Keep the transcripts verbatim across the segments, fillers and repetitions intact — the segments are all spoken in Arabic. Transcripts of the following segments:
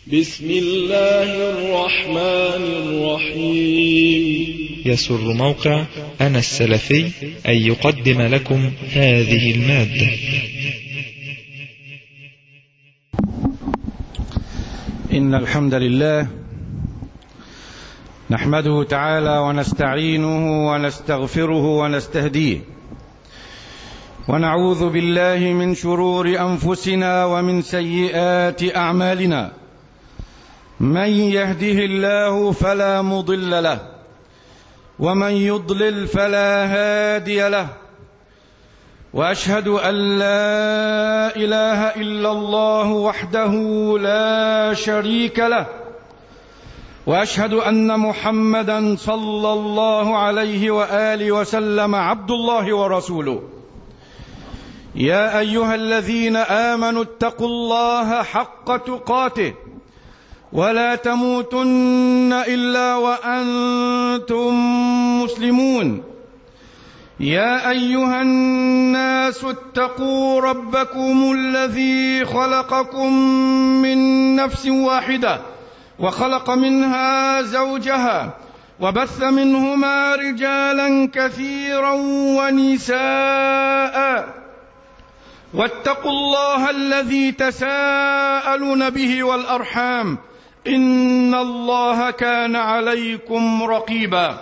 بسم الله الرحمن الرحيم. يسر موقع أنا السلفي أن يقدم لكم هذه المادة. إن الحمد لله نحمده تعالى ونستعينه ونستغفره ونستهديه، ونعوذ بالله من شرور أنفسنا ومن سيئات أعمالنا. من يهده الله فلا مضل له، ومن يضلل فلا هادي له، وأشهد أن لا إله إلا الله وحده لا شريك له، وأشهد أن محمدا صلى الله عليه وآله وسلم عبد الله ورسوله. يا أيها الذين آمنوا اتقوا الله حق تقاته ولا تموتن إلا وأنتم مسلمون. يا أيها الناس اتقوا ربكم الذي خلقكم من نفس واحدة وخلق منها زوجها وبث منهما رجالا كثيرا ونساء، واتقوا الله الذي تساءلون به والأرحام، إن الله كان عليكم رقيبا.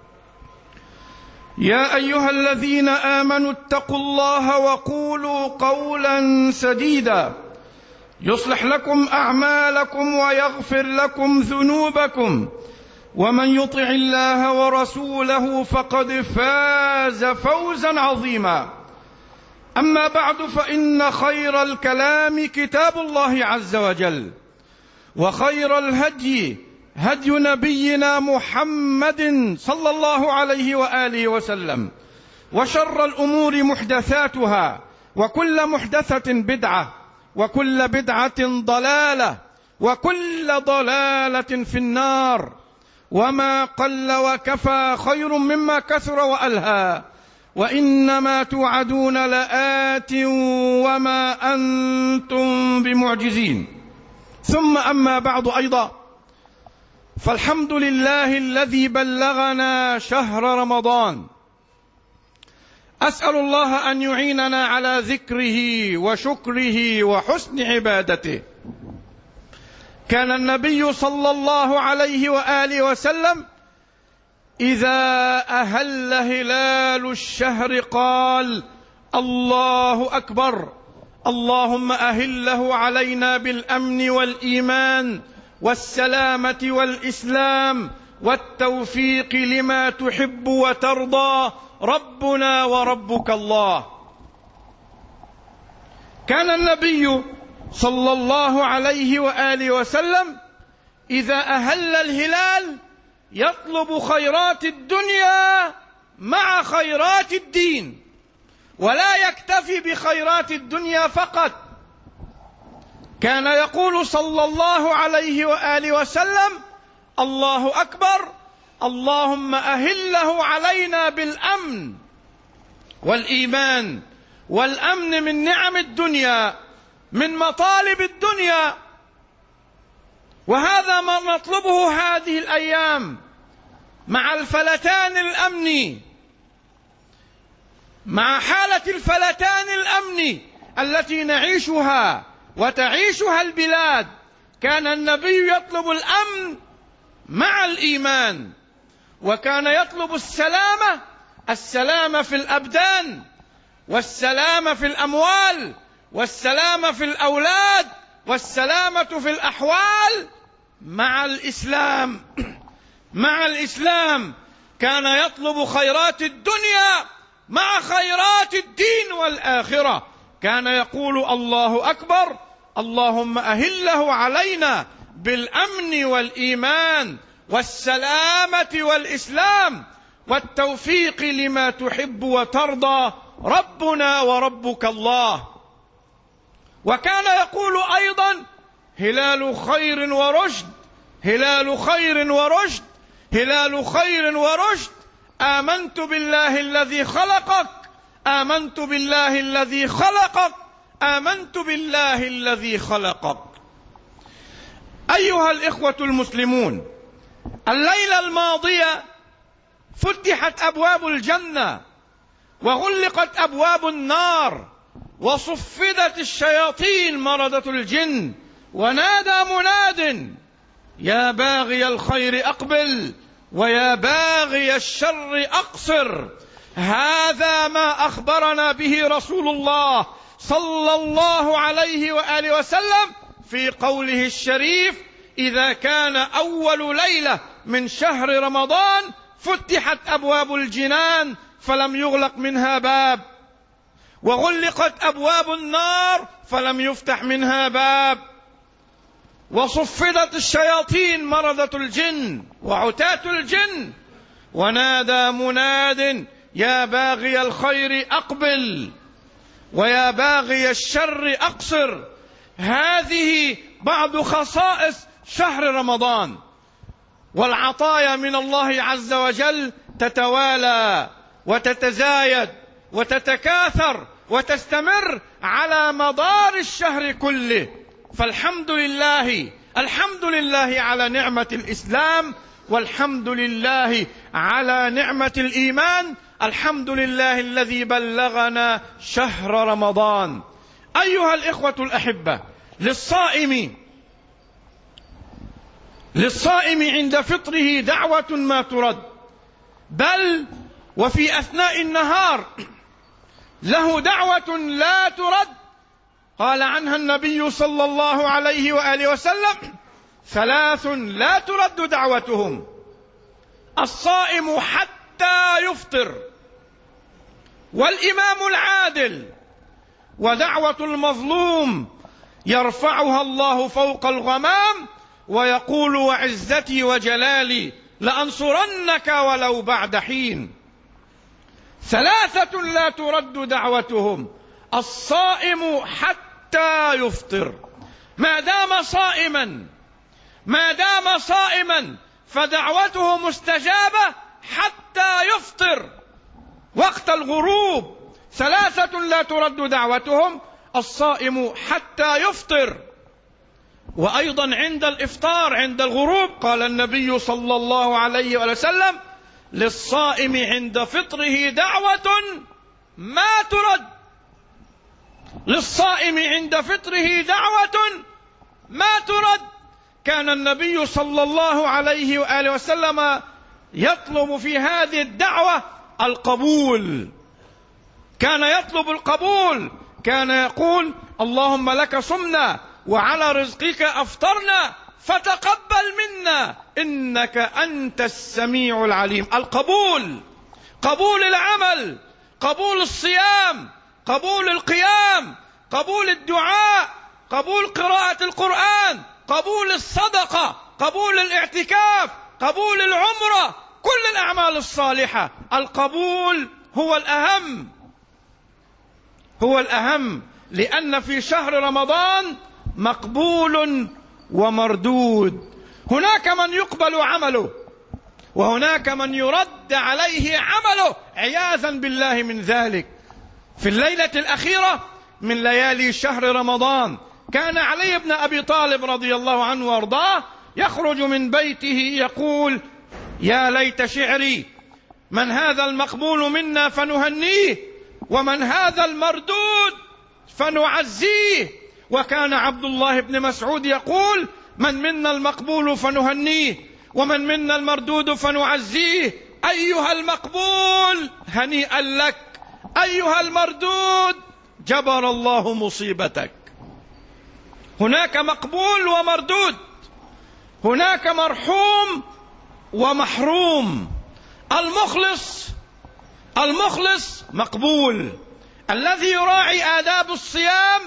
يا أيها الذين آمنوا اتقوا الله وقولوا قولا سديدا يصلح لكم أعمالكم ويغفر لكم ذنوبكم، ومن يطع الله ورسوله فقد فاز فوزا عظيما. أما بعد، فإن خير الكلام كتاب الله عز وجل، وخير الهدي هدي نبينا محمد صلى الله عليه وآله وسلم، وشر الأمور محدثاتها، وكل محدثة بدعة، وكل بدعة ضلالة، وكل ضلالة في النار. وما قل وكفى خير مما كثر وألهى، وإنما توعدون لآت وما أنتم بمعجزين. ثم أما بعد أيضا، فالحمد لله الذي بلغنا شهر رمضان. أسأل الله أن يعيننا على ذكره وشكره وحسن عبادته. كان النبي صلى الله عليه وآله وسلم إذا أهل هلال الشهر قال: الله أكبر، اللهم أهله علينا بالأمن والإيمان والسلامة والإسلام والتوفيق لما تحب وترضى، ربنا وربك الله. كان النبي صلى الله عليه وآله وسلم إذا أهل الهلال يطلب خيرات الدنيا مع خيرات الدين، ولا يكتفي بخيرات الدنيا فقط. كان يقول صلى الله عليه وآله وسلم: الله أكبر، اللهم أهله علينا بالأمن والإيمان. والأمن من نعم الدنيا، من مطالب الدنيا، وهذا ما نطلبه هذه الأيام مع الفلتان الأمني، مع حالة الفلتان الأمني التي نعيشها وتعيشها البلاد. كان النبي يطلب الأمن مع الإيمان، وكان يطلب السلامة، السلامة في الأبدان، والسلامة في الأموال، والسلامة في الأولاد، والسلامة في الأحوال مع الإسلام. مع الإسلام كان يطلب خيرات الدنيا مع خيرات الدين والآخرة. كان يقول: الله أكبر، اللهم أهله علينا بالأمن والإيمان والسلامة والإسلام والتوفيق لما تحب وترضى، ربنا وربك الله. وكان يقول أيضا: هلال خير ورشد، هلال خير ورشد، هلال خير ورشد. آمنت بالله الذي خلقك، آمنت بالله الذي خلقك، آمنت بالله الذي خلقك. أيها الإخوة المسلمون، الليلة الماضية فتحت أبواب الجنة وغلقت أبواب النار وصفدت الشياطين مردة الجن، ونادى مناد: يا باغي الخير أقبل ويا باغي الشر أقصر. هذا ما أخبرنا به رسول الله صلى الله عليه وآله وسلم في قوله الشريف: إذا كان أول ليلة من شهر رمضان فتحت أبواب الجنان فلم يغلق منها باب، وغلقت أبواب النار فلم يفتح منها باب، وصفدت الشياطين مردة الجن وعتاة الجن، ونادى مناد: يا باغي الخير أقبل ويا باغي الشر أقصر. هذه بعض خصائص شهر رمضان، والعطايا من الله عز وجل تتوالى وتتزايد وتتكاثر وتستمر على مدار الشهر كله. فالحمد لله، الحمد لله على نعمة الإسلام، والحمد لله على نعمة الإيمان، الحمد لله الذي بلغنا شهر رمضان. أيها الإخوة الأحبة، للصائم للصائم عند فطره دعوة ما ترد، بل وفي أثناء النهار له دعوة لا ترد. قال عنها النبي صلى الله عليه وآله وسلم: ثلاث لا ترد دعوتهم: الصائم حتى يفطر، والإمام العادل، ودعوة المظلوم يرفعها الله فوق الغمام ويقول: وعزتي وجلالي لأنصرنك ولو بعد حين. ثلاثة لا ترد دعوتهم: الصائم حتى يفطر. ما دام صائما ما دام صائما فدعوته مستجابة حتى يفطر وقت الغروب. ثلاثة لا ترد دعوتهم: الصائم حتى يفطر. وأيضا عند الإفطار عند الغروب قال النبي صلى الله عليه وسلم: للصائم عند فطره دعوة ما ترد. للصائم عند فطره دعوة ما ترد. كان النبي صلى الله عليه وآله وسلم يطلب في هذه الدعوة القبول، كان يطلب القبول، كان يقول: اللهم لك صمنا وعلى رزقك أفطرنا فتقبل منا إنك أنت السميع العليم. القبول، قبول العمل، قبول الصيام، قبول القيام، قبول الدعاء، قبول قراءة القرآن، قبول الصدقة، قبول الاعتكاف، قبول العمرة، كل الأعمال الصالحة. القبول هو الأهم، هو الأهم، لأن في شهر رمضان مقبول ومردود. هناك من يقبل عمله وهناك من يرد عليه عمله عياذا بالله من ذلك. في الليلة الأخيرة من ليالي شهر رمضان كان علي بن أبي طالب رضي الله عنه وارضاه يخرج من بيته يقول: يا ليت شعري، من هذا المقبول منا فنهنيه، ومن هذا المردود فنعزيه. وكان عبد الله بن مسعود يقول: من منا المقبول فنهنيه، ومن منا المردود فنعزيه. أيها المقبول هنيئا لك، أيها المردود جبر الله مصيبتك. هناك مقبول ومردود، هناك مرحوم ومحروم. المخلص المخلص مقبول، الذي يراعي آداب الصيام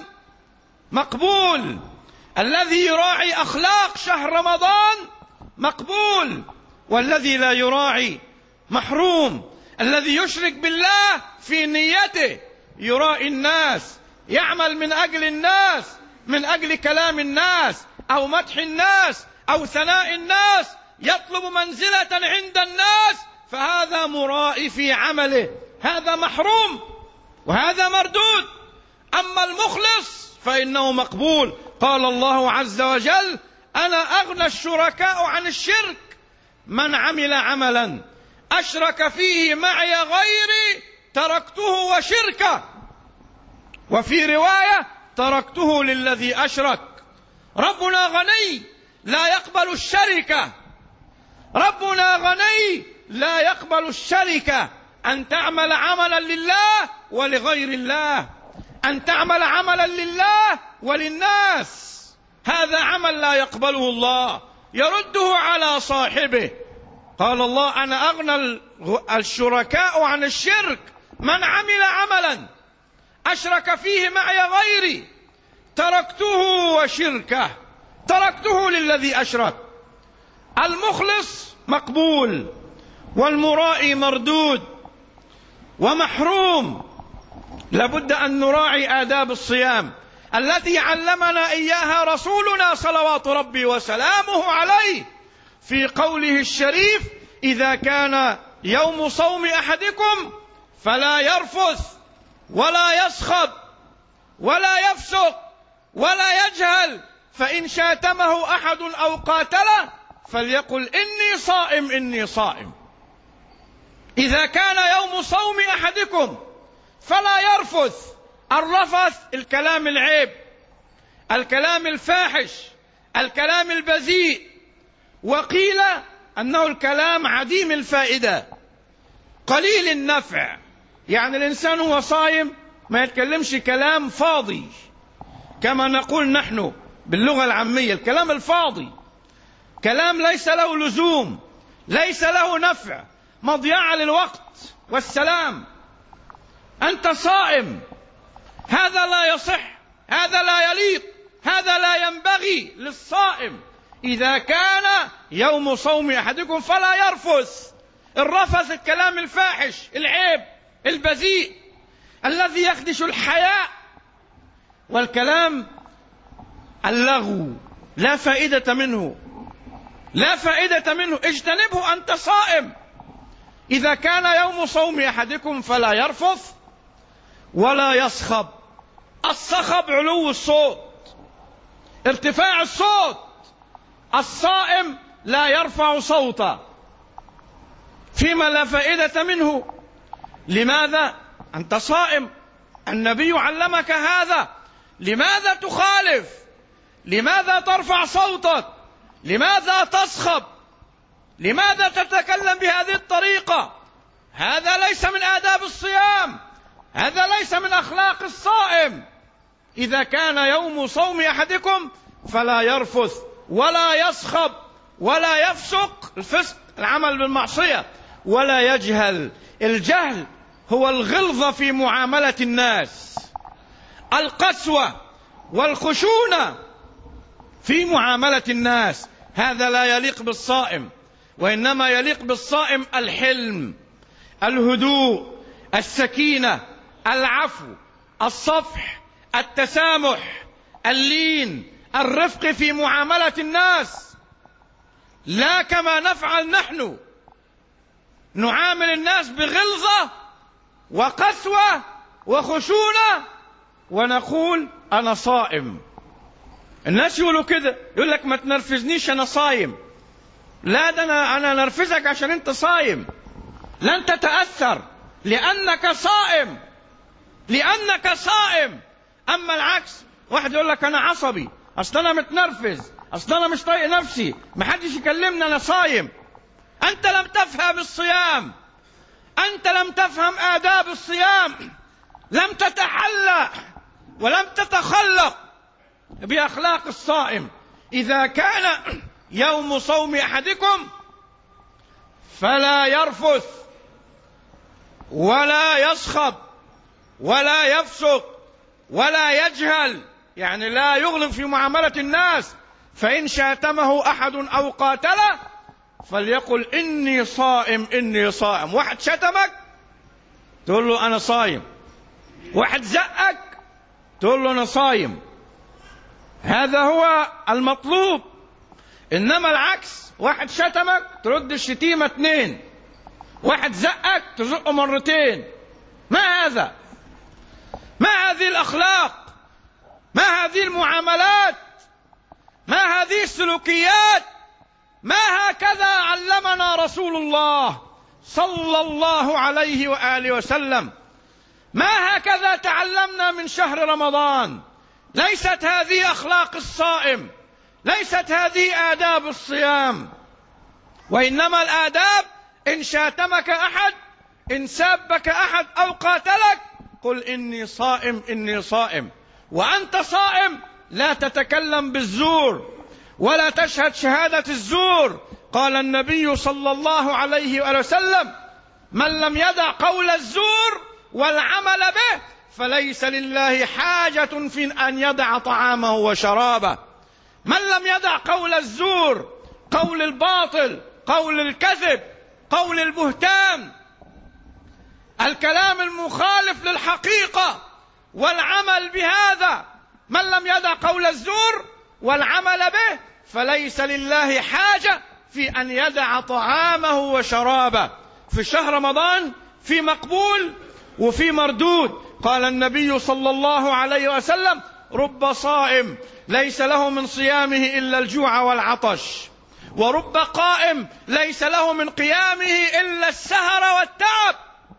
مقبول، الذي يراعي أخلاق شهر رمضان مقبول، والذي لا يراعي محروم. الذي يشرك بالله في نيته، يرائي الناس، يعمل من أجل الناس، من أجل كلام الناس أو مدح الناس أو ثناء الناس، يطلب منزلة عند الناس، فهذا مرائي في عمله، هذا محروم وهذا مردود. أما المخلص فإنه مقبول. قال الله عز وجل: أنا أغنى الشركاء عن الشرك من عمل عملا أشرك فيه معي غيري تركته وشركه، وفي رواية تركته للذي أشرك. ربنا غني لا يقبل الشركة، ربنا غني لا يقبل الشركة، أن تعمل عملا لله ولغير الله، أن تعمل عملا لله وللناس، هذا عمل لا يقبله الله، يرده على صاحبه. قال الله أنا أغنى الشركاء عن الشرك من عمل عملا أشرك فيه معي غيري تركته وشركه، تركته للذي أشرك. المخلص مقبول والمرائي مردود ومحروم. لابد أن نراعي آداب الصيام التي علمنا إياها رسولنا صلوات ربي وسلامه عليه في قوله الشريف: إذا كان يوم صوم أحدكم فلا يرفث ولا يصخب ولا يفسق ولا يجهل، فإن شاتمه أحد أو قاتله فليقل إني صائم إني صائم. إذا كان يوم صوم أحدكم فلا يرفث. الرفث الكلام العيب، الكلام الفاحش، الكلام البذيء، وقيل أنه الكلام عديم الفائدة قليل النفع، يعني الإنسان هو صايم ما يتكلمش كلام فاضي كما نقول نحن باللغة العامية، الكلام الفاضي كلام ليس له لزوم، ليس له نفع، مضيعة للوقت والسلام. أنت صائم، هذا لا يصح، هذا لا يليق، هذا لا ينبغي للصائم. إذا كان يوم صوم أحدكم فلا يرفث. الرفث الكلام الفاحش العيب البذيء الذي يخدش الحياء، والكلام اللغو لا فائدة منه، لا فائدة منه، اجتنبه أنت صائم. إذا كان يوم صوم أحدكم فلا يرفث ولا يصخب. الصخب علو الصوت، ارتفاع الصوت. الصائم لا يرفع صوته فيما لا فائدة منه. لماذا؟ أنت صائم، النبي علمك هذا، لماذا تخالف؟ لماذا ترفع صوتك؟ لماذا تصخب؟ لماذا تتكلم بهذه الطريقة؟ هذا ليس من آداب الصيام، هذا ليس من أخلاق الصائم. إذا كان يوم صوم أحدكم فلا يرفث ولا يصخب ولا يفسق، الفسق العمل بالمعصية، ولا يجهل. الجهل هو الغلظة في معاملة الناس، القسوة والخشونة في معاملة الناس، هذا لا يليق بالصائم، وإنما يليق بالصائم الحلم، الهدوء، السكينة، العفو، الصفح، التسامح، اللين، الرفق في معاملة الناس، لا كما نفعل نحن، نعامل الناس بغلظة وقسوة وخشونة ونقول أنا صائم. الناس يقولوا كده، يقول لك ما تنرفزنيش أنا صايم. لا، ده أنا, أنا نرفزك عشان أنت صايم، لن تتأثر لأنك صائم، لأنك صائم. أما العكس، واحد يقول لك أنا عصبي، أصل أنا متنرفز، أصل أنا مش طايق نفسي، محدش يكلمني أنا صايم. أنت لم تفهم الصيام، أنت لم تفهم آداب الصيام، لم تتحلى ولم تتخلق بأخلاق الصائم. إذا كان يوم صوم أحدكم فلا يرفث ولا يصخب ولا يفسق ولا يجهل، يعني لا يغلظ في معاملة الناس. فإن شاتمه أحد أو قاتله فليقل إني صائم إني صائم. واحد شتمك تقول له أنا صايم، واحد زقك تقول له أنا صايم، هذا هو المطلوب. إنما العكس، واحد شتمك ترد الشتيمة اثنين، واحد زقك تزقه مرتين. ما هذا؟ ما هذه الأخلاق؟ ما هذه المعاملات؟ ما هذه السلوكيات؟ ما هكذا علمنا رسول الله صلى الله عليه وآله وسلم؟ ما هكذا تعلمنا من شهر رمضان؟ ليست هذه أخلاق الصائم، ليست هذه آداب الصيام، وإنما الآداب إن شاتمك أحد، إن سابك أحد أو قاتلك، قل إني صائم إني صائم. وأنت صائم لا تتكلم بالزور ولا تشهد شهادة الزور. قال النبي صلى الله عليه وآله وسلم: من لم يدع قول الزور والعمل به فليس لله حاجة في أن يدع طعامه وشرابه. من لم يدع قول الزور، قول الباطل، قول الكذب، قول البهتان، الكلام المخالف للحقيقة والعمل بهذا، من لم يدع قول الزور والعمل به فليس لله حاجة في أن يدع طعامه وشرابه. في شهر رمضان في مقبول وفي مردود. قال النبي صلى الله عليه وسلم: رب صائم ليس له من صيامه إلا الجوع والعطش، ورب قائم ليس له من قيامه إلا السهر والتعب.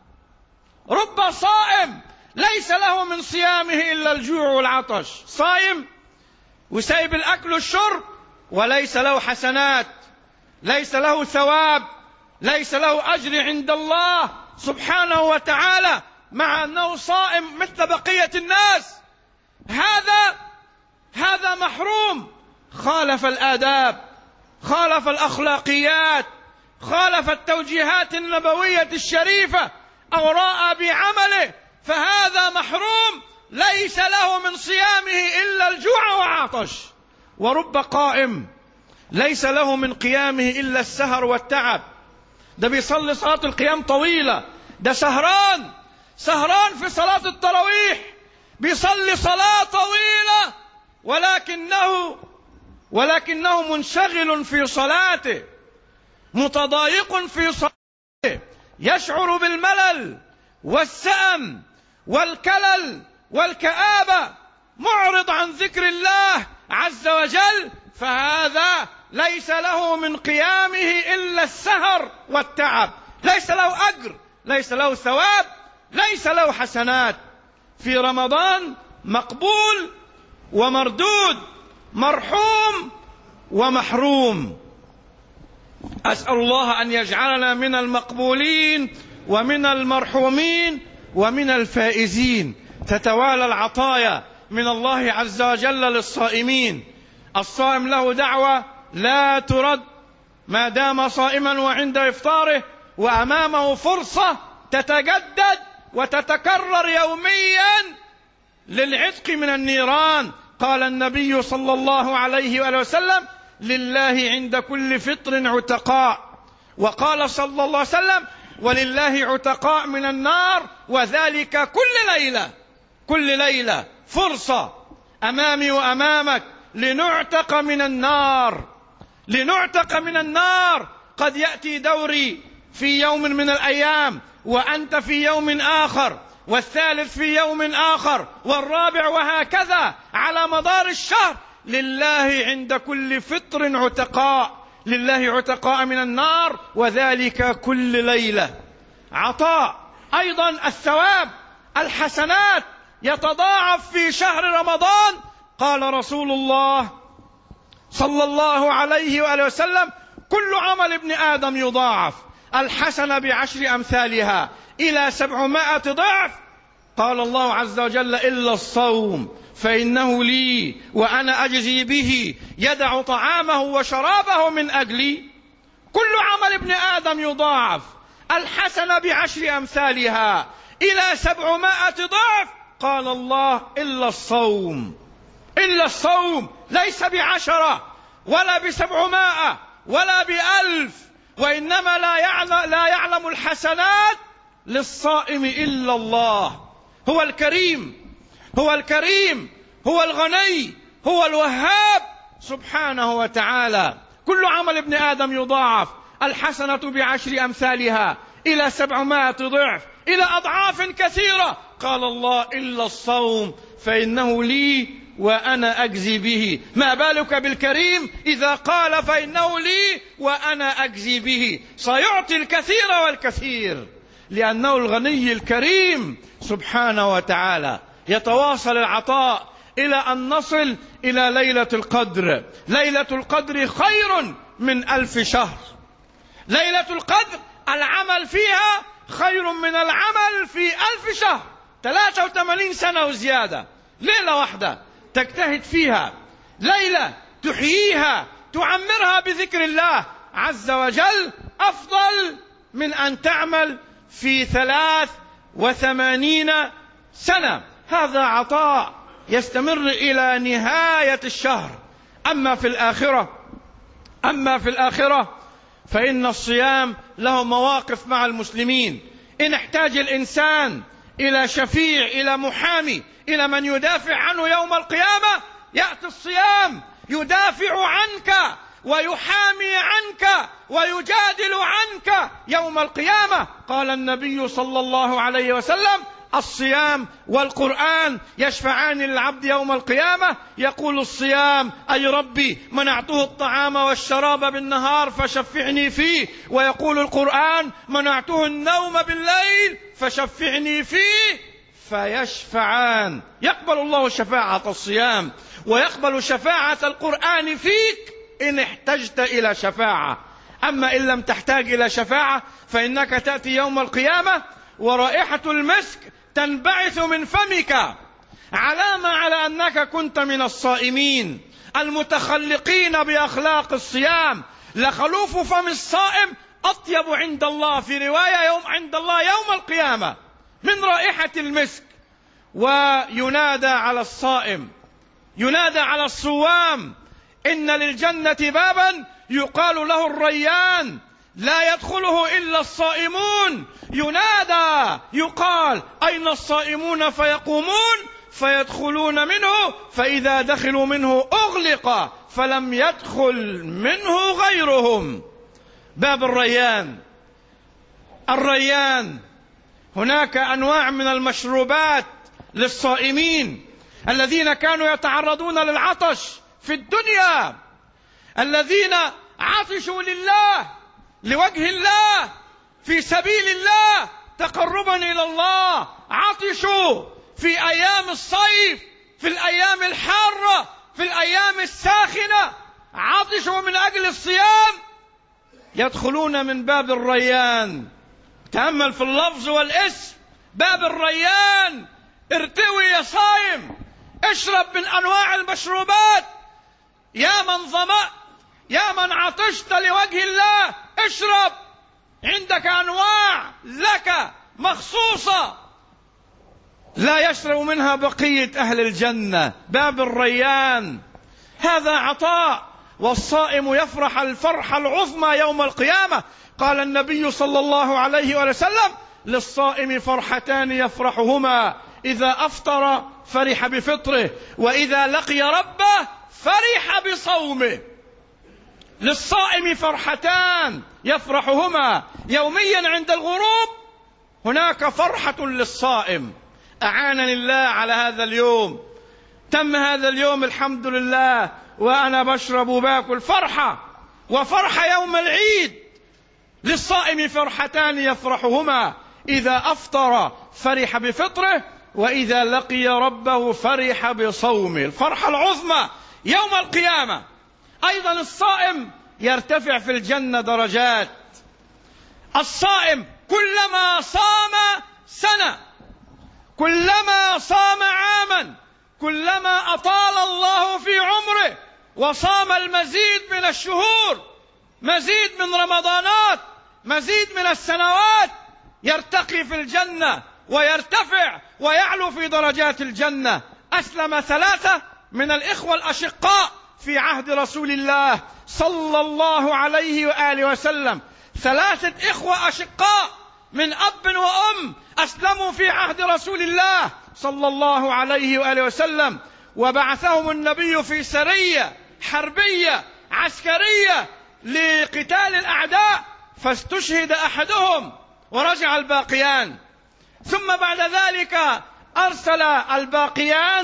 رب صائم ليس له من صيامه إلا الجوع والعطش، صائم وسايب الأكل والشرب وليس له حسنات، ليس له ثواب، ليس له أجر عند الله سبحانه وتعالى، مع أنه صائم مثل بقية الناس. هذا هذا محروم، خالف الآداب، خالف الأخلاقيات، خالف التوجيهات النبوية الشريفة، أو راء بعمله، فهذا محروم، ليس له من صيامه إلا الجوع وعطش. ورب قائم ليس له من قيامه إلا السهر والتعب. ده بيصلي صلاة القيام طويلة، ده سهران سهران في صلاة التراويح، بيصلي صلاة طويلة، ولكنه ولكنه منشغل في صلاته، متضايق في صلاته، يشعر بالملل والسأم والكلل والكآبة، معرض عن ذكر الله عز وجل، فهذا ليس له من قيامه إلا السهر والتعب، ليس له أجر، ليس له ثواب، ليس له حسنات. في رمضان مقبول ومردود، مرحوم ومحروم. أسأل الله أن يجعلنا من المقبولين ومن المرحومين ومن الفائزين. تتوالى العطايا من الله عز وجل للصائمين. الصائم له دعوة لا ترد ما دام صائما وعند إفطاره، وأمامه فرصة تتجدد وتتكرر يوميا للعتق من النيران. قال النبي صلى الله عليه وآله وسلم: لله عند كل فطر عتقاء. وقال صلى الله عليه وسلم: ولله عتقاء من النار، وذلك كل ليلة. كل ليلة فرصة أمامي وأمامك لنعتق من النار، لنعتق من النار. قد يأتي دوري في يوم من الأيام، وأنت في يوم آخر، والثالث في يوم آخر، والرابع، وهكذا على مدار الشهر. لله عند كل فطر عتقاء، لله عتقاء من النار، وذلك كل ليلة. عطاء أيضا الثواب، الحسنات يتضاعف في شهر رمضان. قال رسول الله صلى الله عليه وآله وسلم: كل عمل ابن آدم يضاعف، الحسنة بعشر أمثالها إلى سبعمائة ضعف. قال الله عز وجل: إلا الصوم فإنه لي وأنا أجزي به، يدع طعامه وشرابه من أجلي. كل عمل ابن آدم يضاعف، الحسنة بعشر أمثالها إلى سبعمائة ضعف. قال الله: إلا الصوم، إلا الصوم، ليس بعشرة ولا بسبعمائة ولا بألف، وإنما لا يعلم, لا يعلم الحسنات للصائم إلا الله. هو الكريم، هو الكريم، هو الغني، هو الوهاب سبحانه وتعالى. كل عمل ابن آدم يضاعف، الحسنة بعشر أمثالها إلى سبعمائة ضعف، إلى أضعاف كثيرة. قال الله: إلا الصوم فإنه لي وأنا أجزي به. ما بالك بالكريم إذا قال فإنه لي وأنا أجزي به؟ سيعطي الكثير والكثير، لأنه الغني الكريم سبحانه وتعالى. يتواصل العطاء إلى أن نصل إلى ليلة القدر. ليلة القدر خير من ألف شهر. ليلة القدر العمل فيها خير من العمل في ألف شهر، ثلاثة وثمانين سنة وزيادة. ليلة واحدة تجتهد فيها، ليلة تحييها تعمرها بذكر الله عز وجل، أفضل من أن تعمل في ثلاث وثمانين سنة. هذا عطاء يستمر إلى نهاية الشهر. أما في الآخرة أما في الآخرة فإن الصيام له مواقف مع المسلمين. إن احتاج الإنسان إلى شفيع، إلى محامي، إلى من يدافع عنه يوم القيامة، يأتي الصيام يدافع عنك ويحامي عنك ويجادل عنك يوم القيامة. قال النبي صلى الله عليه وسلم: الصيام والقرآن يشفعان للعبد يوم القيامة. يقول الصيام: أي ربي منعته الطعام والشراب بالنهار فشفعني فيه. ويقول القرآن: منعته النوم بالليل فشفعني فيه. فيشفعان. يقبل الله شفاعة الصيام ويقبل شفاعة القرآن فيك إن احتجت إلى شفاعة. أما إن لم تحتاج إلى شفاعة فإنك تأتي يوم القيامة ورائحة المسك تنبعث من فمك، علامة على أنك كنت من الصائمين المتخلقين بأخلاق الصيام. لخلوف فم الصائم أطيب عند الله، في رواية يوم عند الله يوم القيامة، من رائحة المسك. وينادى على الصائم، ينادى على الصوام: إن للجنة بابا يقال له الريان لا يدخله إلا الصائمون. ينادى يقال: أين الصائمون؟ فيقومون فيدخلون منه، فإذا دخلوا منه أغلق فلم يدخل منه غيرهم. باب الريان. الريان هناك أنواع من المشروبات للصائمين الذين كانوا يتعرضون للعطش في الدنيا، الذين عطشوا لله، لوجه الله، في سبيل الله، تقربا إلى الله. عطشوا في أيام الصيف، في الأيام الحارة، في الأيام الساخنة، عطشوا من أجل الصيام، يدخلون من باب الريان. تأمل في اللفظ والاسم، باب الريان. ارتوي يا صائم، اشرب من أنواع المشروبات. يا من ظمأت، يا من عطشت لوجه الله، اشرب. عندك أنواع لك مخصوصة لا يشرب منها بقية أهل الجنة. باب الريان. هذا عطاء، والصائم يفرح الفرحة العظمى يوم القيامة. قال النبي صلى الله عليه وسلم: للصائم فرحتان يفرحهما، إذا أفطر فرح بفطره، وإذا لقي ربه فرح بصومه. للصائم فرحتان يفرحهما يوميا عند الغروب. هناك فرحة للصائم. أعانني الله على هذا اليوم، تم هذا اليوم الحمد لله وأنا بشرب وباكل. فرحة وفرحة يوم العيد. للصائم فرحتان يفرحهما، إذا أفطر فرح بفطره، وإذا لقي ربه فرح بصومه. الفرحة العظمى يوم القيامة. أيضا الصائم يرتفع في الجنة درجات. الصائم كلما صام سنة، كلما صام عاما، كلما أطال الله في عمره وصام المزيد من الشهور، مزيد من رمضانات، مزيد من السنوات، يرتقي في الجنة ويرتفع ويعلو في درجات الجنة. أسلم ثلاثة من الإخوة الأشقاء في عهد رسول الله صلى الله عليه وآله وسلم. ثلاثة إخوة أشقاء من أب وأم أسلموا في عهد رسول الله صلى الله عليه وآله وسلم، وبعثهم النبي في سرية حربية عسكرية لقتال الأعداء، فاستشهد أحدهم ورجع الباقيان. ثم بعد ذلك أرسل الباقيان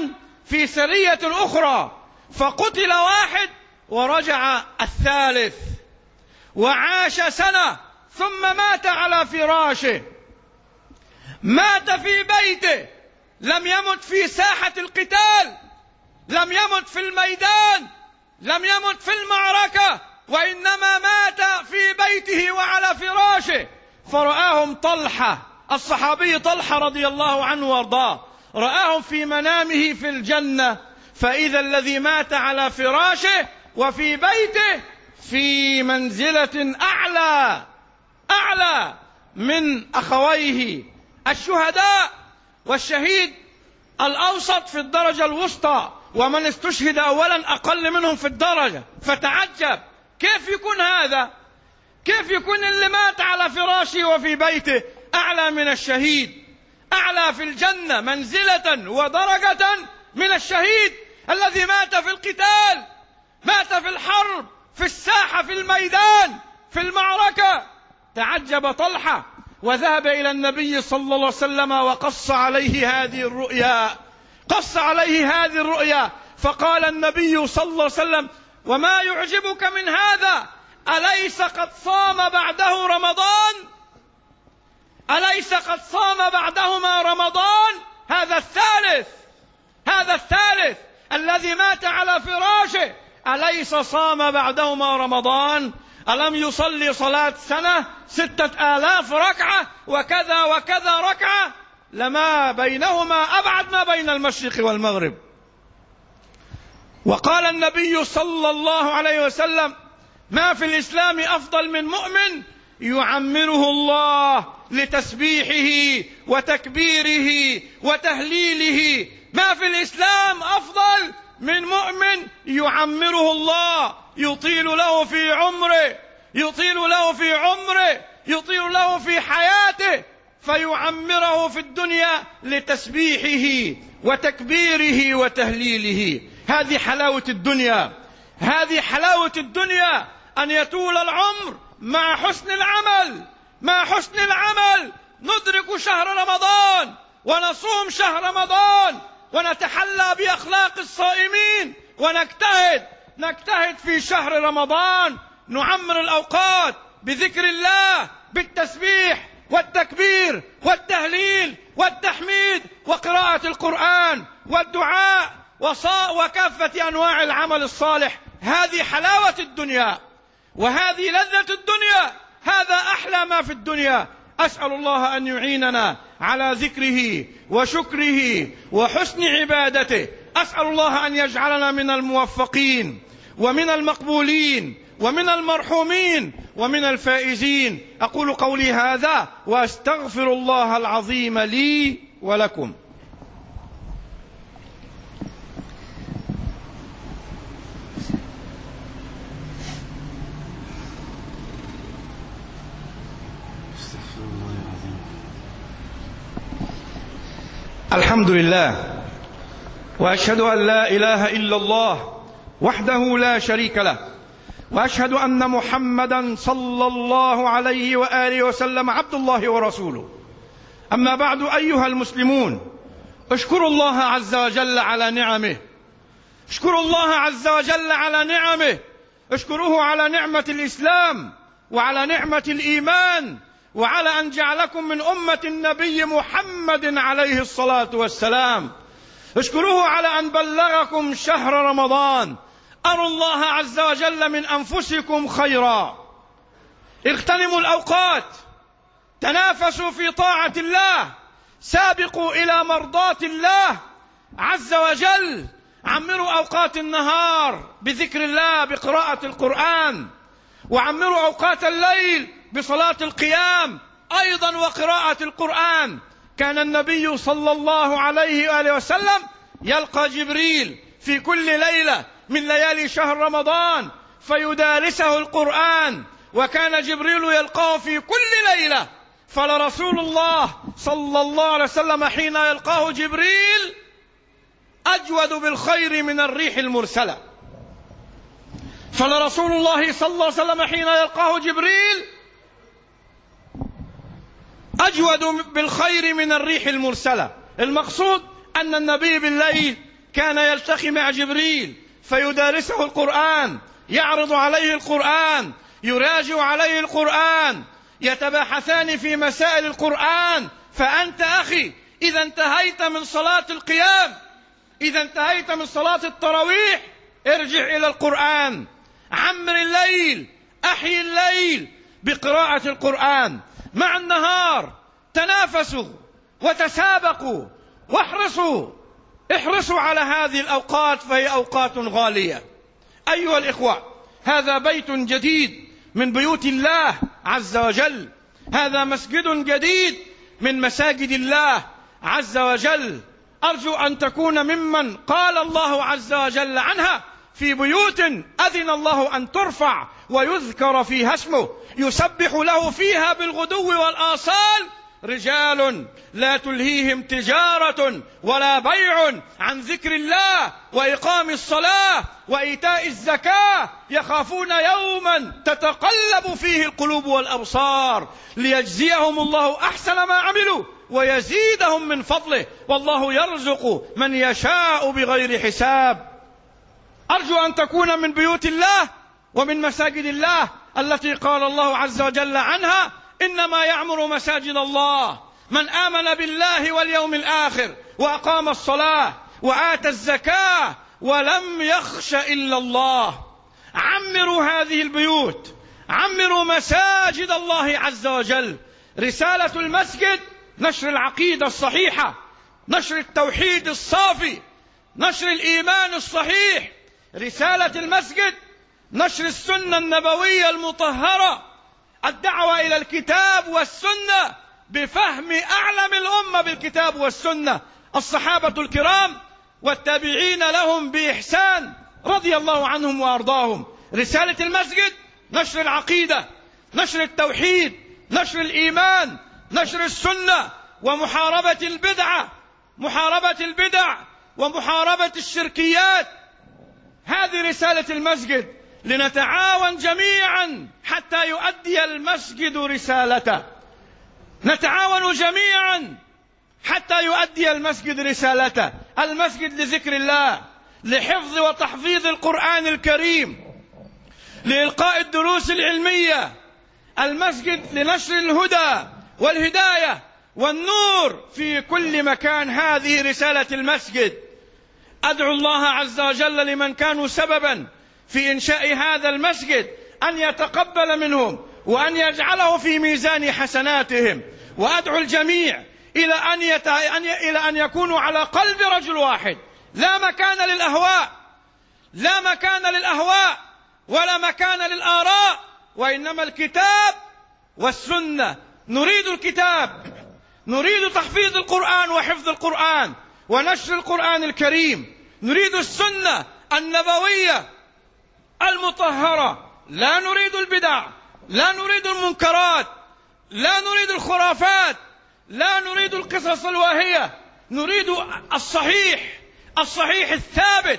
في سرية أخرى، فقتل واحد ورجع الثالث، وعاش سنة ثم مات على فراشه، مات في بيته، لم يمت في ساحة القتال، لم يمت في الميدان، لم يمت في المعركة، وإنما مات في بيته وعلى فراشه. فرآهم طلحة، الصحابي طلحة رضي الله عنه وارضاه، رآهم في منامه في الجنة، فإذا الذي مات على فراشه وفي بيته في منزلة أعلى أعلى من أخويه الشهداء. والشهيد الأوسط في الدرجة الوسطى، ومن استشهد أولا أقل منهم في الدرجة. فتعجب كيف يكون هذا؟ كيف يكون اللي مات على فراشه وفي بيته أعلى من الشهيد، أعلى في الجنة منزلة ودرجة من الشهيد الذي مات في القتال، مات في الحرب، في الساحة، في الميدان، في المعركة. تعجب طلحة وذهب إلى النبي صلى الله عليه وسلم وقص عليه هذه الرؤيا، قص عليه هذه الرؤيا. فقال النبي صلى الله عليه وسلم: وما يعجبك من هذا؟ أليس قد صام بعده رمضان؟ أليس قد صام بعدهما رمضان؟ هذا الثالث، هذا الثالث الذي مات على فراشه، أليس صام بعدهما رمضان؟ ألم يصلي صلاة سنة ستة آلاف ركعة وكذا وكذا ركعة؟ لما بينهما أبعد ما بين المشرق والمغرب. وقال النبي صلى الله عليه وسلم: ما في الإسلام أفضل من مؤمن يعمره الله لتسبيحه وتكبيره وتهليله. ما في الإسلام أفضل من مؤمن يعمره الله، يطيل له في عمره، يطيل له في عمره، يطيل له في حياته، فيعمره في الدنيا لتسبيحه وتكبيره وتهليله. هذه حلاوة الدنيا، هذه حلاوة الدنيا، أن يطول العمر مع حسن العمل، مع حسن العمل ندرك شهر رمضان ونصوم شهر رمضان ونتحلى بأخلاق الصائمين، ونجتهد نجتهد في شهر رمضان، نعمر الأوقات بذكر الله، بالتسبيح والتكبير والتهليل والتحميد وقراءة القرآن والدعاء وكافة أنواع العمل الصالح. هذه حلاوة الدنيا وهذه لذة الدنيا، هذا أحلى ما في الدنيا. أسأل الله أن يعيننا على ذكره وشكره وحسن عبادته. أسأل الله أن يجعلنا من الموفقين ومن المقبولين ومن المرحومين ومن الفائزين. أقول قولي هذا وأستغفر الله العظيم لي ولكم. الحمد لله، وأشهد أن لا إله إلا الله وحده لا شريك له، وأشهد أن محمدا صلى الله عليه وآله وسلم عبد الله ورسوله. أما بعد، أيها المسلمون، اشكروا الله عز وجل على نعمه، اشكروا الله عز وجل على نعمه، اشكروه على نعمة الإسلام وعلى نعمة الإيمان، وعلى أن جعلكم من أمة النبي محمد عليه الصلاة والسلام. اشكروه على أن بلغكم شهر رمضان. أروا الله عز وجل من أنفسكم خيرا، اغتنموا الأوقات، تنافسوا في طاعة الله، سابقوا إلى مرضاة الله عز وجل. عمروا أوقات النهار بذكر الله بقراءة القرآن، وعمروا أوقات الليل بصلاة القيام أيضا وقراءة القرآن. كان النبي صلى الله عليه وآله وسلم يلقى جبريل في كل ليلة من ليالي شهر رمضان فيدارسه القرآن، وكان جبريل يلقاه في كل ليلة. فلرسول الله صلى الله عليه وسلم حين يلقاه جبريل أجود بالخير من الريح المرسلة. فلرسول الله صلى الله عليه وسلم حين يلقاه جبريل أجود بالخير من الريح المرسلة. المقصود أن النبي بالليل كان يلتقي مع جبريل فيدارسه القرآن، يعرض عليه القرآن، يراجع عليه القرآن، يتباحثان في مسائل القرآن. فأنت أخي إذا انتهيت من صلاة القيام، إذا انتهيت من صلاة التراويح، ارجع إلى القرآن، عمر الليل، أحيي الليل بقراءة القرآن. مع النهار تنافسوا وتسابقوا واحرصوا، احرصوا على هذه الأوقات فهي أوقات غالية. أيها الإخوة، هذا بيت جديد من بيوت الله عز وجل، هذا مسجد جديد من مساجد الله عز وجل. أرجو أن تكون ممن قال الله عز وجل عنها: في بيوت أذن الله أن ترفع ويذكر فيها اسمه يسبح له فيها بالغدو والآصال رجال لا تلهيهم تجارة ولا بيع عن ذكر الله وإقام الصلاة وإيتاء الزكاة يخافون يوما تتقلب فيه القلوب والأبصار ليجزيهم الله أحسن ما عملوا ويزيدهم من فضله والله يرزق من يشاء بغير حساب. أرجو أن تكون من بيوت الله ومن مساجد الله التي قال الله عز وجل عنها: إنما يعمر مساجد الله من آمن بالله واليوم الآخر وأقام الصلاة وآتى الزكاة ولم يخش إلا الله. عمروا هذه البيوت، عمروا مساجد الله عز وجل. رسالة المسجد نشر العقيدة الصحيحة، نشر التوحيد الصافي، نشر الإيمان الصحيح. رسالة المسجد نشر السنة النبوية المطهرة، الدعوة إلى الكتاب والسنة بفهم أعلم الأمة بالكتاب والسنة الصحابة الكرام والتابعين لهم بإحسان رضي الله عنهم وأرضاهم. رسالة المسجد نشر العقيدة، نشر التوحيد، نشر الإيمان، نشر السنة، ومحاربة البدعة، محاربة البدع ومحاربة الشركيات. هذه رسالة المسجد، لنتعاون جميعا حتى يؤدي المسجد رسالته. نتعاون جميعا حتى يؤدي المسجد رسالته. المسجد لذكر الله، لحفظ وتحفيظ القرآن الكريم، لإلقاء الدروس العلمية. المسجد لنشر الهدى والهداية والنور في كل مكان. هذه رسالة المسجد. أدعو الله عز وجل لمن كانوا سببا في إنشاء هذا المسجد أن يتقبل منهم وأن يجعله في ميزان حسناتهم، وأدعو الجميع إلى أن, يت... إلى أن يكونوا على قلب رجل واحد. لا مكان للأهواء، لا مكان للأهواء ولا مكان للآراء، وإنما الكتاب والسنة. نريد الكتاب، نريد تحفيظ القرآن وحفظ القرآن ونشر القرآن الكريم. نريد السنة النبوية المطهرة، لا نريد البدع، لا نريد المنكرات، لا نريد الخرافات، لا نريد القصص الواهية. نريد الصحيح، الصحيح الثابت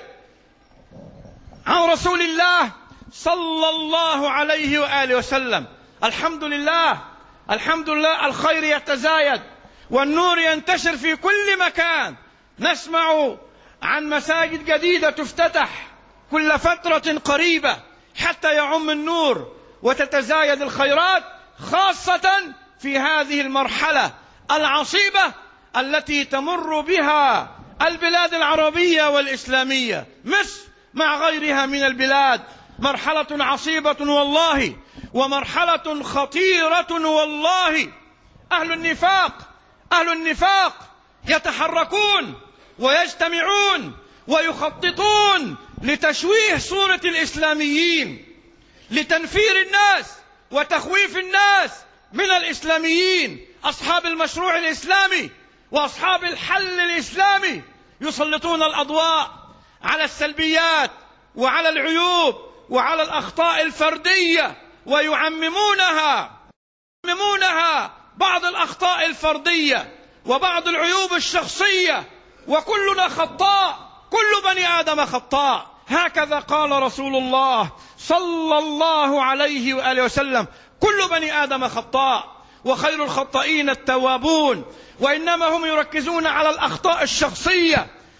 عن رسول الله صلى الله عليه وآله وسلم. الحمد لله، الحمد لله، الخير يتزايد والنور ينتشر في كل مكان. نسمع عن مساجد جديدة تفتتح كل فترة قريبة حتى يعم النور وتتزايد الخيرات، خاصة في هذه المرحلة العصيبة التي تمر بها البلاد العربية والإسلامية، مصر مع غيرها من البلاد. مرحلة عصيبة والله، ومرحلة خطيرة والله. أهل النفاق، أهل النفاق يتحركون ويجتمعون ويخططون لتشويه صورة الإسلاميين، لتنفير الناس وتخويف الناس من الإسلاميين. أصحاب المشروع الإسلامي وأصحاب الحل الإسلامي يسلطون الأضواء على السلبيات وعلى العيوب وعلى الأخطاء الفردية ويعممونها، يعممونها بعض الأخطاء الفردية وبعض العيوب الشخصية. وكلنا خطاء، كل بني آدم خطاء. هكذا قال رسول الله صلى الله عليه وآله وسلم: كل بني آدم خطاء وخير الخطائين التوابون. وإنما هم يركزون على الأخطاء الشخصية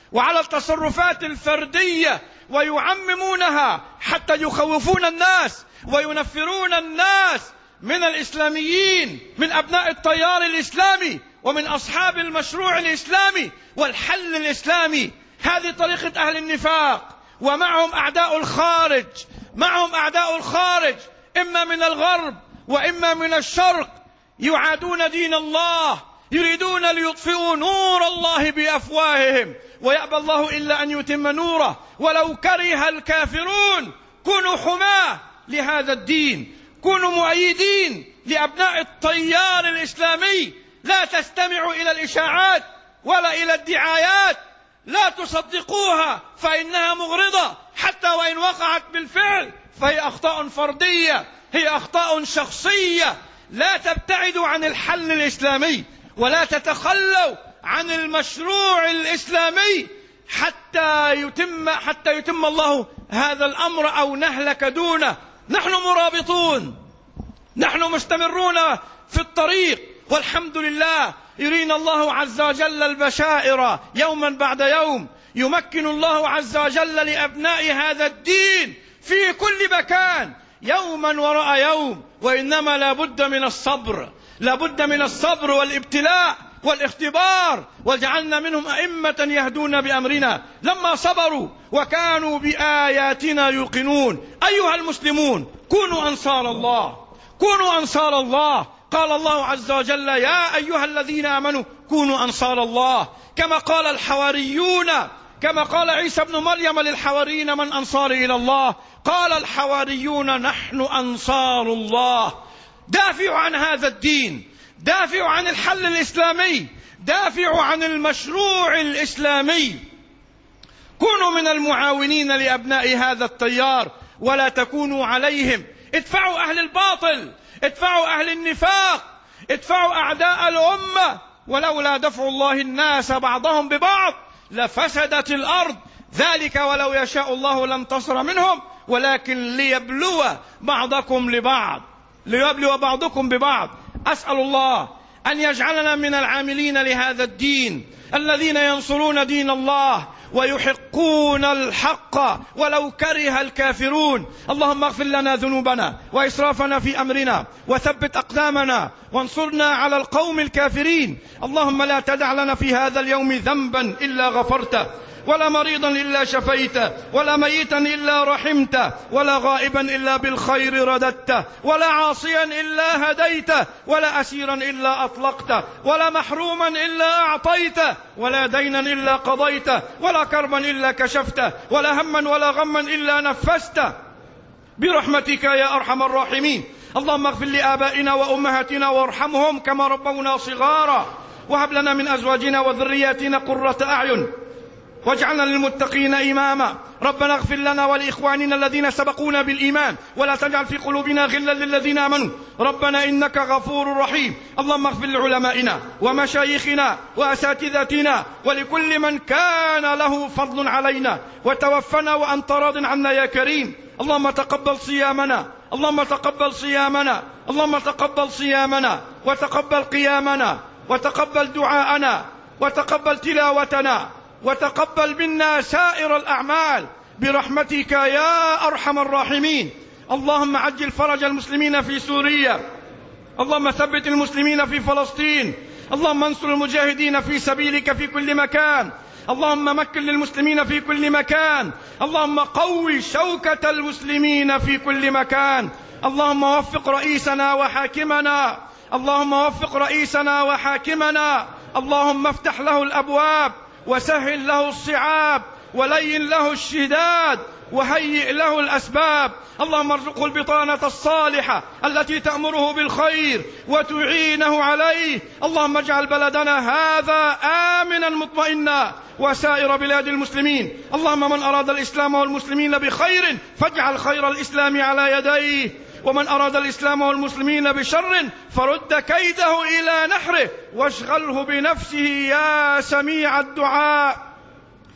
وعلى التصرفات الفردية ويعممونها حتى يخوفون الناس وينفرون الناس من الإسلاميين، من أبناء التيار الإسلامي ومن أصحاب المشروع الإسلامي والحل الإسلامي. هذه طريقة أهل النفاق، ومعهم أعداء الخارج، معهم أعداء الخارج إما من الغرب وإما من الشرق، يعادون دين الله، يريدون ليطفئوا نور الله بأفواههم ويأبى الله إلا أن يتم نوره ولو كره الكافرون. كونوا حماة لهذا الدين، كونوا مؤيدين لأبناء التيار الإسلامي، لا تستمعوا إلى الإشاعات ولا إلى الدعايات، لا تصدقوها فإنها مغرضة، حتى وإن وقعت بالفعل فهي أخطاء فردية، هي أخطاء شخصية. لا تبتعدوا عن الحل الإسلامي ولا تتخلوا عن المشروع الإسلامي حتى يتم حتى يتم الله هذا الأمر أو نهلك دونه. نحن مرابطون، نحن مستمرون في الطريق، والحمد لله يرينا الله عز وجل البشائر يوما بعد يوم، يمكن الله عز وجل لأبناء هذا الدين في كل مكان يوما وراء يوم. وإنما لا بد من الصبر، لا بد من الصبر والابتلاء والاختبار. وجعلنا منهم أئمة يهدون بأمرنا لما صبروا وكانوا بآياتنا يوقنون. أيها المسلمون، كونوا أنصار الله، كونوا أنصار الله. قال الله عز وجل: يا أيها الذين آمنوا كونوا أنصار الله، كما قال الحواريون، كما قال عيسى ابن مريم للحواريين: من أنصاري إلى الله؟ قال الحواريون: نحن أنصار الله. دافعوا عن هذا الدين، دافعوا عن الحل الإسلامي، دافعوا عن المشروع الإسلامي. كونوا من المعاونين لأبناء هذا التيار ولا تكونوا عليهم. ادفعوا أهل الباطل، ادفعوا أهل النفاق، ادفعوا أعداء الأمة. ولولا دفع الله الناس بعضهم ببعض لفسدت الأرض، ذلك ولو يشاء الله لانتصر منهم ولكن ليبلو بعضكم لبعض، ليبلو بعضكم ببعض. أسأل الله أن يجعلنا من العاملين لهذا الدين، الذين ينصرون دين الله ويحقون الحق ولو كره الكافرون. اللهم اغفر لنا ذنوبنا وإسرافنا في أمرنا وثبت أقدامنا وانصرنا على القوم الكافرين. اللهم لا تدع لنا في هذا اليوم ذنبا إلا غفرته، ولا مريضا إلا شفيته، ولا ميتا إلا رحمته، ولا غائبا إلا بالخير رددته، ولا عاصيا إلا هديته، ولا أسيرا إلا أطلقته، ولا محروما إلا أعطيته، ولا دينا إلا قضيته، ولا كربا إلا كشفته، ولا هما ولا غما إلا نفسته برحمتك يا أرحم الراحمين. اللهم اغفر لآبائنا وأمهاتنا وارحمهم كما ربونا صغارا، وهب لنا من أزواجنا وذرياتنا قرة أعين واجعلنا للمتقين إماما. ربنا اغفر لنا ولإخواننا الذين سبقونا بالإيمان ولا تجعل في قلوبنا غلا للذين آمنوا ربنا إنك غفور رحيم. اللهم اغفر لعلمائنا ومشايخنا وأساتذتنا ولكل من كان له فضل علينا، وتوفنا وأنت راض عنا يا كريم. اللهم تقبل صيامنا، اللهم تقبل صيامنا، اللهم تقبل صيامنا وتقبل قيامنا وتقبل دعاءنا وتقبل تلاوتنا وتقبل منا سائر الأعمال برحمتك يا أرحم الراحمين. اللهم عجل فرج المسلمين في سوريا، اللهم ثبت المسلمين في فلسطين، اللهم انصر المجاهدين في سبيلك في كل مكان، اللهم مكن للمسلمين في كل مكان، اللهم قوي شوكة المسلمين في كل مكان. اللهم وفق رئيسنا وحاكمنا، اللهم وفق رئيسنا وحاكمنا، اللهم افتح له الأبواب وسهل له الصعاب ولين له الشداد وهيئ له الأسباب. اللهم ارزقه البطانة الصالحة التي تأمره بالخير وتعينه عليه. اللهم اجعل بلدنا هذا آمنا مطمئنا وسائر بلاد المسلمين. اللهم من أراد الإسلام والمسلمين بخير فاجعل خير الإسلام على يديه، ومن أراد الإسلام والمسلمين بشر فرد كيده إلى نحره واشغله بنفسه يا سميع الدعاء.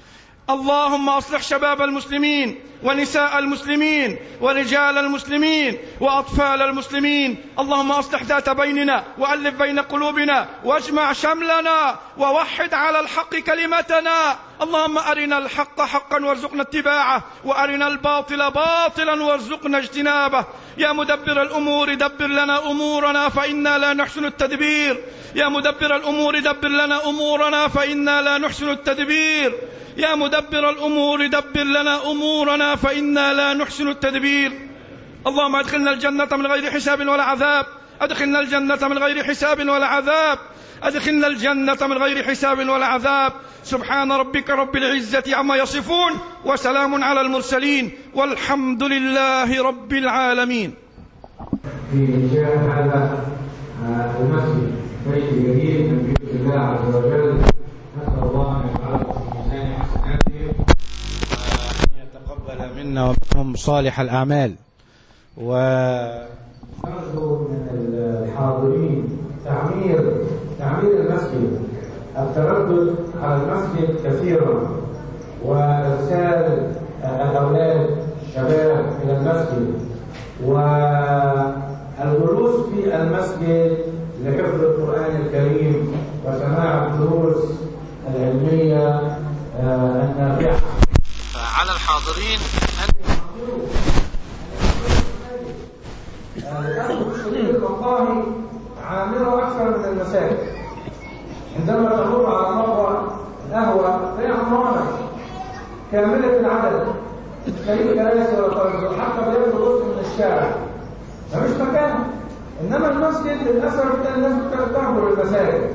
اللهم أصلح شباب المسلمين ونساء المسلمين ورجال المسلمين وأطفال المسلمين. اللهم أصلح ذات بيننا وألف بين قلوبنا واجمع شملنا ووحد على الحق كلمتنا. اللهم أرنا الحق حقا وارزقنا اتباعه وأرنا الباطل باطلا وارزقنا اجتنابه. يا مدبر الأمور دبر لنا أمورنا فإنا لا نحسن التدبير. يا مدبر الأمور دبر لنا أمورنا فإنا لا نحسن التدبير. يا مدبر الأمور دبر لنا أمورنا فإنا لا نحسن التدبير. اللهم أدخلنا الجنة من غير حساب ولا عذاب. أدخلنا الجنة من غير حساب ولا عذاب. أدخلنا الجنة من غير حساب ولا عذاب. سبحان ربك رب العزة عما يصفون وسلام على المرسلين والحمد لله رب العالمين. في إنشاء هذا المسجد بيت جديد من بيوت الله عز وجل، نسأل الله أن يجعله في ميزان حسناته وأن يتقبل منا ومنهم صالح الأعمال. ونرجو من الحاضرين تعمير تعمير المسجد، التردد على المسجد كثيرا، وإرسال الأولاد الشباب إلى المسجد، والجلوس في المسجد لحفظ القرآن الكريم وسماع الدروس العلمية النافعة. على الحاضرين أن يحضروا والله عامره أكثر من المساجد. عندما تمر على مرة القهوة هي عمرانة كاملة العدد، تلاقي كراسي ولا طريق، حتى بياخد جزء من الشارع مفيش مكان. إنما المسجد للأسف الناس بتهجر المساجد.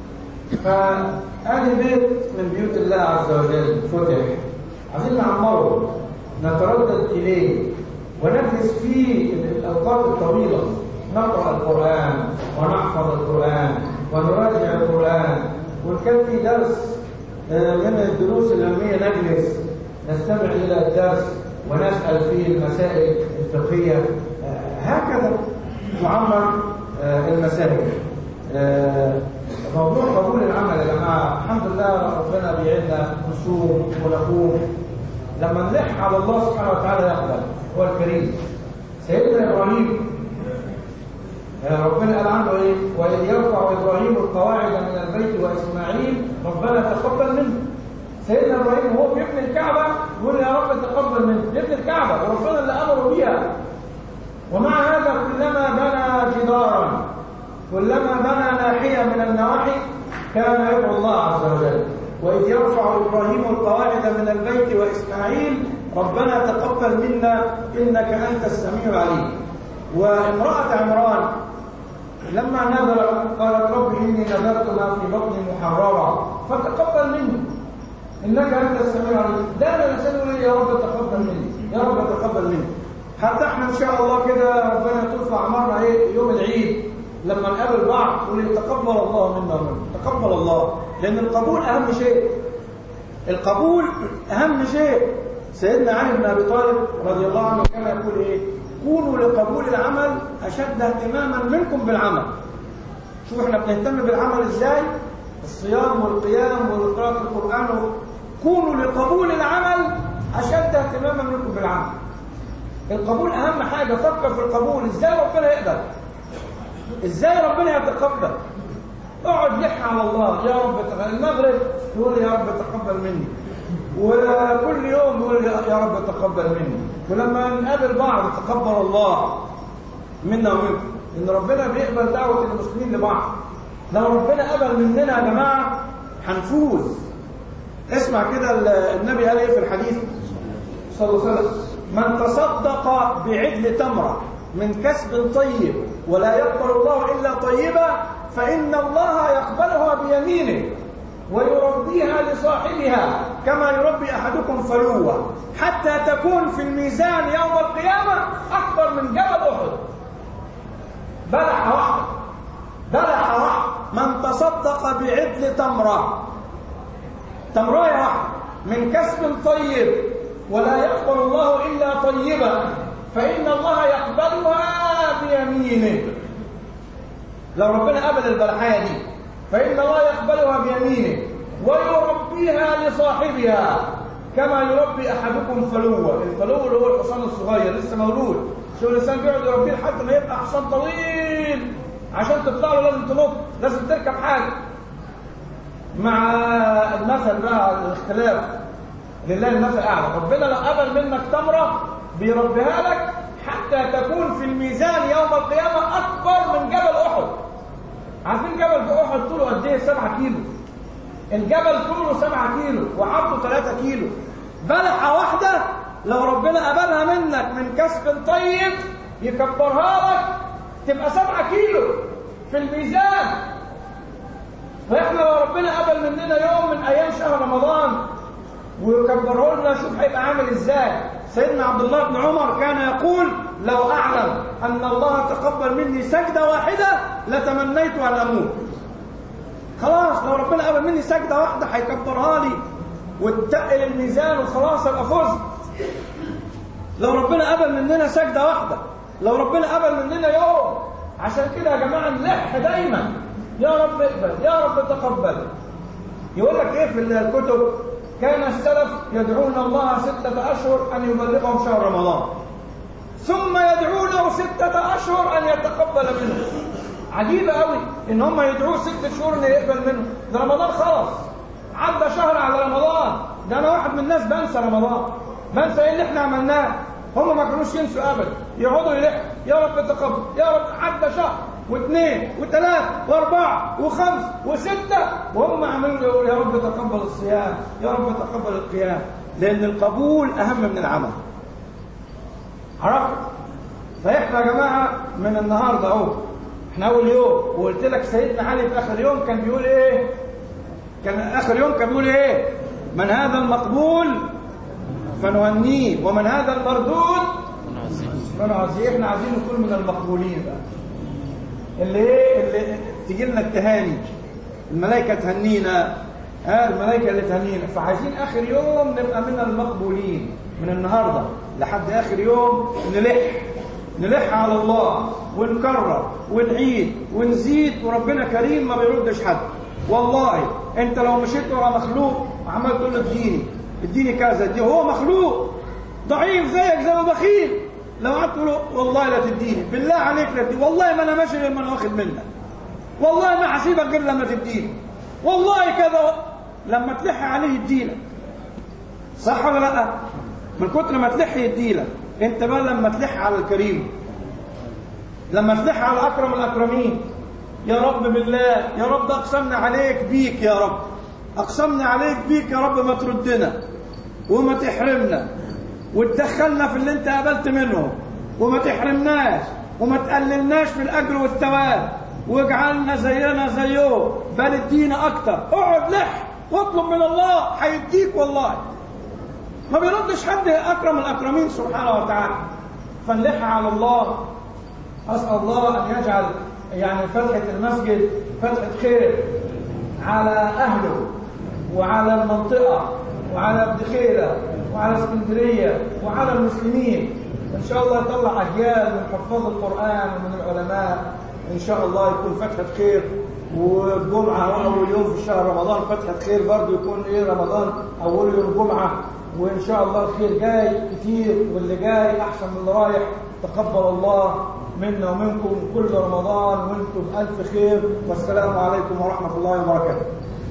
فهذه بيت من بيوت الله عز وجل فتح، عايزين نعمره، نتردد إليه ونجلس فيه الأوقات الطويلة، نقرأ القرآن ونحفظ القرآن ونراجع القرآن، وإن كان في درس من الدروس العلمية نجلس نستمع إلى الدرس ونسأل فيه المسائل الفقهية. هكذا تعمر المساجد. موضوع قبول العمل يا جماعة، الحمد لله ربنا بيعيننا نصوم ونقوم. لما نلح على الله سبحانه وتعالى يقبل، هو الكريم. سيدنا إبراهيم ربنا قال عنه ايه؟ وإذ يرفع إبراهيم القواعد من البيت وإسماعيل ربنا تقبل منه. سيدنا إبراهيم وهو بيبني الكعبة يقول يا رب تقبل منه، بيبني الكعبة وربنا اللي أمره بيها. ومع هذا كلما بنى جدارا، كلما بنى ناحية من النواحي كان يدعو الله عز وجل. وإذ يرفع إبراهيم القواعد من البيت وإسماعيل ربنا تقبل منا إنك أنت السميع العليم. وامرأة عمران لما نذرت قالت رب إني نذرت ما في بطني محررا فتقبل مني إنك أنت السميع العليم. دائما الإنسان يقول يا رب تقبل مني، يا رب تقبل مني. حتى احنا إن شاء الله كده ربنا ترفع أعمارنا إيه يوم العيد لما نقابل بعض نقول تقبل الله منا ومنكم، تقبل الله، لأن القبول أهم شيء. القبول أهم شيء. سيدنا علي بن أبي طالب رضي الله عنه كان يقول إيه؟ كونوا لقبول العمل أشد اهتماما منكم بالعمل. شوف احنا بنهتم بالعمل ازاي؟ الصيام والقيام وقراءة القرآن. كونوا لقبول العمل أشد اهتماما منكم بالعمل. القبول أهم حاجة. فكر في القبول، ازاي ربنا يقبل، ازاي ربنا يتقبل. اقعد لح على الله يا رب تقبل. المغرب يقول يا رب تقبل مني، وكل يوم يقول يا رب تقبل مني. ولما نقابل بعض تقبل الله منا ومنكم، ان ربنا بيقبل دعوة المسلمين لبعض. لو ربنا قبل مننا يا جماعة هنفوز. اسمع كده النبي قال ايه في الحديث صلى الله عليه وسلم: من تصدق بعدل تمرة من كسب طيب ولا يقبل الله إلا طيبة فإن الله يقبلها بيمينه ويربيها لصاحبها كما يربي أحدكم فلوة حتى تكون في الميزان يوم القيامة أكبر من جبل أحد. بلحة واحدة، بلحة واحدة. من تصدق بعدل تمرة، تمراية واحدة من كسب طيب ولا يقبل الله إلا طيبة فإن الله يقبلها بيمينه. لو ربنا قبل البلحية دي فإن الله يقبلها بيمينه ويربيها لصاحبها كما يربي أحدكم فلوة. الفلو اللي هو الحصان الصغير لسه مولود، شو الإنسان بيقعد يربيه لحد ما يبقى حصان طويل، عشان تطلع له لازم تنط، لازم تركب حاجة. مع المثل بقى الاختلاف، لله المثل أعلى. ربنا لو قبل منك تمرة بيربيها لك حتى تكون في الميزان يوم القيامة أكبر من جبل أحد. عارفين جبل أحد طوله قد إيه؟ سبعة كيلو. الجبل طوله سبعة كيلو وعرضه ثلاثة كيلو. بلحة واحدة لو ربنا قبلها منك من كسب طيب يكبرها لك تبقى سبعة كيلو في الميزان. فإحنا لو ربنا قبل مننا يوم من أيام شهر رمضان ويكبره لنا، شوف هيبقى عامل إزاي. سيدنا عبد الله بن عمر كان يقول: لو أعلم أن الله تقبل مني سجدة واحدة لتمنيت أن أموت. خلاص لو ربنا قبل مني سجدة واحدة هيكبرها لي وتقل الميزان وخلاص أبقى فزت. لو ربنا قبل مننا سجدة واحدة، لو ربنا قبل مننا يوم. عشان كده يا جماعة نلح دايما: يا رب اقبل، يا رب تقبل. يقول لك ايه في الكتب؟ كان السلف يدعون الله ستة أشهر أن يبلغهم شهر رمضان، ثم يدعونه ستة أشهر أن يتقبل منه. عجيبة قوي إن هم يدعوه ست شهور أن يقبل منه. ده رمضان خلاص عدى شهر على رمضان. ده أنا واحد من الناس بنسى رمضان، بنسى إيه اللي إحنا عملناه. هم ما كانوش ينسوا أبدا، يقعدوا يلحوا: يا رب تقبل، يا رب. عدى شهر واثنين وثلاث واربعة وخمس وستة وهم عمالين يقولوا: يا رب تقبل الصيام، يا رب تقبل القيام. لأن القبول أهم من العمل. عرفت؟ فإحنا يا جماعة من النهاردة أهو، إحنا أول يوم، وقلت لك سيدنا علي في آخر يوم كان بيقول إيه؟ كان آخر يوم كان بيقول إيه؟ من هذا المقبول فنهنيه، ومن هذا المردود فنعزيه. إحنا عايزين نكون من المقبولين بقى، اللي ايه اللي تجي لنا التهاني، الملائكه تهنينا، ها الملائكه اللي تهنينا. فعايزين اخر يوم نبقى من المقبولين. من النهارده لحد اخر يوم نلح نلح على الله ونكرر ونعيد ونزيد، وربنا كريم ما بيردش حد. والله انت لو مشيت ورا مخلوق وعمال تقول له اديني اديني كذا، دي هو مخلوق ضعيف زيك زي ما بخيل، لو قعدت تقول والله لا تديني، بالله عليك لا تديني، والله ما انا ماشي غير ما انا واخد منك، والله ما هسيبك غير لما تديني، والله كذا. لما تلح عليه يديلك، صح ولا لا؟ من كتر ما تلح يديلك. انت بقى لما تلح على الكريم، لما تلح على اكرم الاكرمين: يا رب بالله، يا رب اقسمنا عليك بيك، يا رب اقسمنا عليك بيك، يا رب ما تردنا وما تحرمنا وتدخلنا في اللي انت قبلت منه، وما تحرمناش وما تقللناش في الاجر والثواب، واجعلنا زينا زيه، بل ادينا اكتر. اقعد لح واطلب من الله، هيديك والله. ما بيردش حد اكرم الاكرمين سبحانه وتعالى. فنلح على الله. اسال الله ان يجعل يعني فتحه المسجد فتحه خير على اهله وعلى المنطقه وعلى الدخيله وعلى اسكندريه وعلى المسلمين. ان شاء الله يطلع اجيال من حفاظ القران ومن العلماء، ان شاء الله يكون فتحه خير. والجمعه اول يوم في شهر رمضان فتحه خير برضه، يكون ايه رمضان اول يوم جمعه، وان شاء الله الخير جاي كتير، واللي جاي احسن من اللي رايح. تقبل الله منا ومنكم كل رمضان وانتم بألف خير، والسلام عليكم ورحمه الله وبركاته.